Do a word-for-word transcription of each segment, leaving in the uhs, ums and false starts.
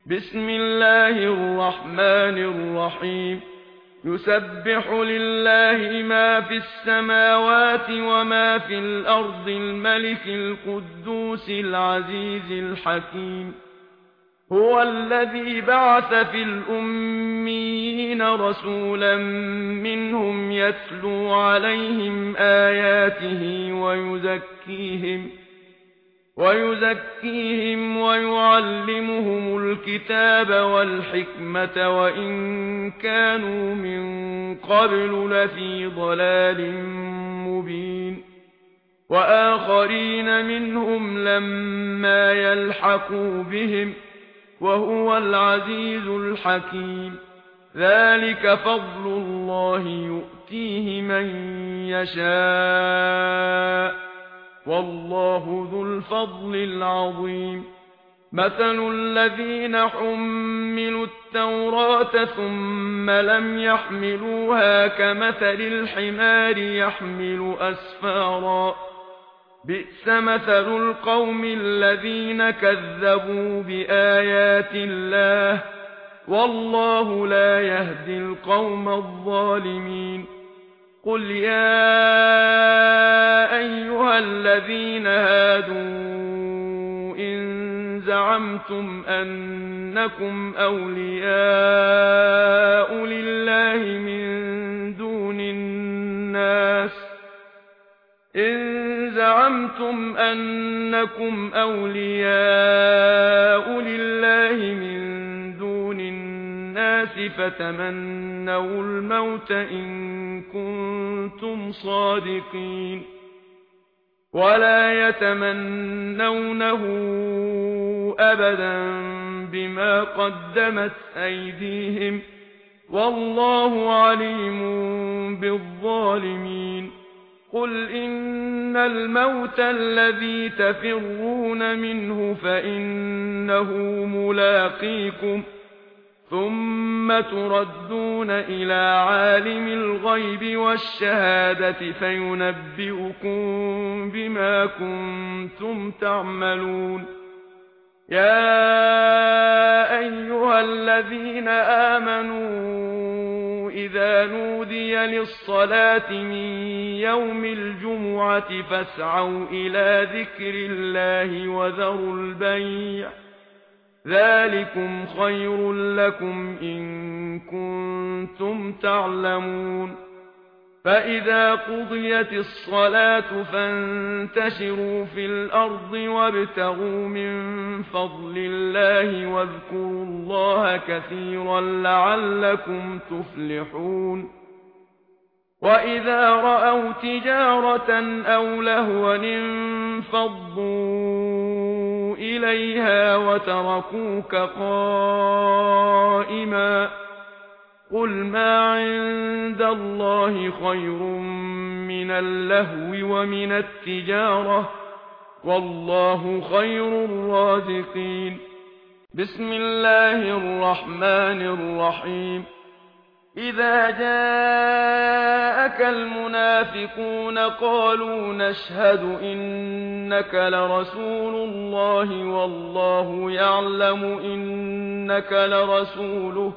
بسم الله الرحمن الرحيم يسبح لله ما في السماوات وما في الأرض الملك القدوس العزيز الحكيم هو الذي بعث في الأميين رسولا منهم يتلو عليهم آياته ويزكيهم ويزكيهم ويعلمهم الكتاب والحكمة وإن كانوا من قبل لفي ضلال مبين وآخرين منهم لما يلحقوا بهم وهو العزيز الحكيم ذلك فضل الله يؤتيه من يشاء والله ذو الفضل العظيم مثل الذين حملوا التوراة ثم لم يحملوها كمثل الحمار يحمل أسفارا بئس مثل القوم الذين كذبوا بآيات الله والله لا يهدي القوم الظالمين قل يا أيها الذين هادوا إن زعمتم أنكم أولياء لله من دون الناس إن زعمتم أنكم أولياء لله من دون الناس فتمنوا الموت إن كنتم صادقين ولا يتمنونه أبدا بما قدمت أيديهم والله عليم بالظالمين قل إن الموت الذي تفرون منه فإنه ملاقيكم ثم تردون إلى عالم الغيب والشهادة فينبئكم بما كنتم تعملون يا أيها الذين آمنوا إذا نودي للصلاة من يوم الجمعة فاسعوا إلى ذكر الله وذروا البيع ذلكم خير لكم إن كنتم تعلمون فإذا قضيت الصلاة فانتشروا في الأرض وابتغوا من فضل الله واذكروا الله كثيرا لعلكم تفلحون وإذا رأوا تجارة أو لهوا انفضوا إليها وتركوك قائما قل ما عند الله خير من اللهو ومن التجارة والله خير الرازقين بسم الله الرحمن الرحيم إذا جاءك المنافقون قالوا نشهد إنك لرسول الله والله يعلم إنك لرسوله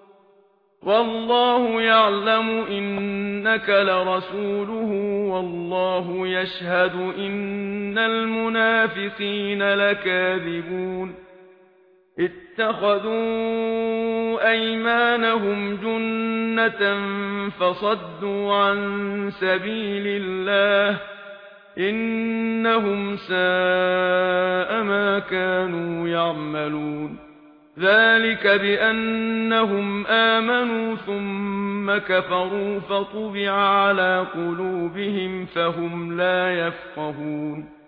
والله يعلم إنك لرسوله والله يشهد إن المنافقين لكاذبون اتخذوا أيمانهم جنة فصدوا عن سبيل الله إنهم ساء ما كانوا يعملون ذلك بأنهم آمنوا ثم كفروا فطبع على قلوبهم فهم لا يفقهون